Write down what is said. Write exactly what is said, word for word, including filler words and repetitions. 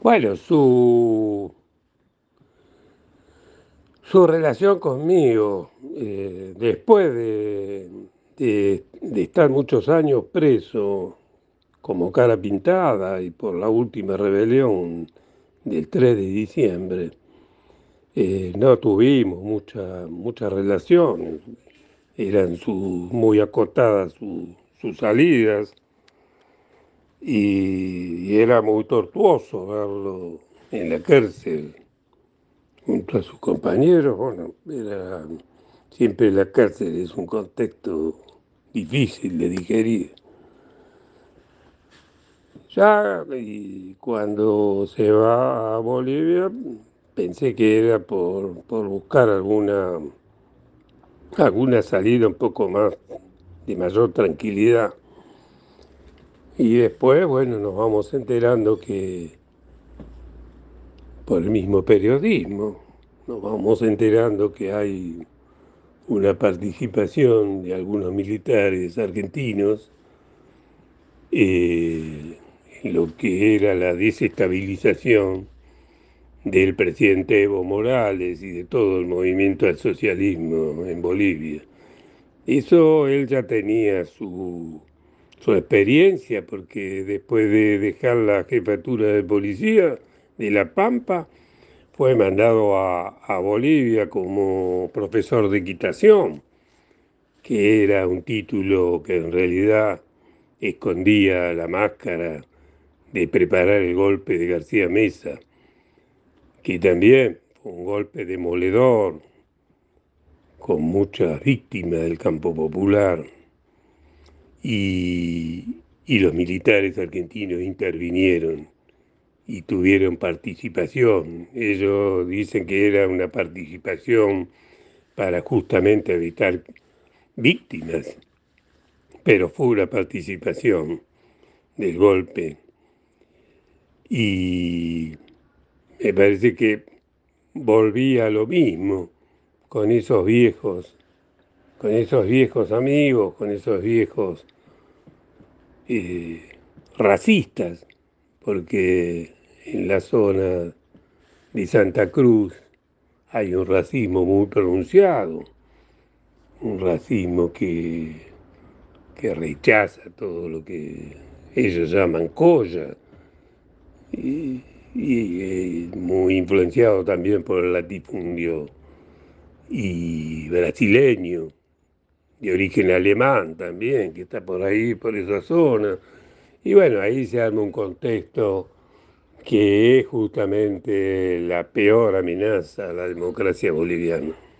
Bueno, su, su relación conmigo, eh, después de, de- de estar muchos años preso como cara pintada y por la última rebelión del tres de diciembre, eh, no tuvimos mucha, mucha relación. Eran su- muy acotadas su- sus salidas y, y era muy tortuoso verlo en la cárcel junto a sus compañeros. Bueno, era siempre la cárcel es un contexto difícil de digerir. Ya y cuando se va a Bolivia, pensé que era por, por buscar alguna, alguna salida un poco más de mayor tranquilidad. Y después, bueno, nos vamos enterando que por el mismo periodismo, nos vamos enterando que hay una participación de algunos militares argentinos eh, en lo que era la desestabilización del presidente Evo Morales y de todo el movimiento al socialismo en Bolivia. Eso él ya tenía su, su experiencia, porque después de dejar la jefatura de policía de La Pampa, fue mandado a, a Bolivia como profesor de equitación, que era un título que en realidad escondía la máscara de preparar el golpe de García Mesa, que también fue un golpe demoledor, con muchas víctimas del campo popular, y, y los militares argentinos intervinieron y tuvieron participación. Ellos dicen que era una participación para justamente evitar víctimas, pero fue una participación del golpe. Y me parece que volví a lo mismo con esos viejos, con esos viejos amigos, con esos viejos eh, racistas, porque en la zona de Santa Cruz hay un racismo muy pronunciado, un racismo que, que rechaza todo lo que ellos llaman colla, y, y, eh, muy influenciado también por el latifundio y brasileño, de origen alemán también, que está por ahí, por esa zona. Y bueno, ahí se arma un contexto que es justamente la peor amenaza a la democracia boliviana.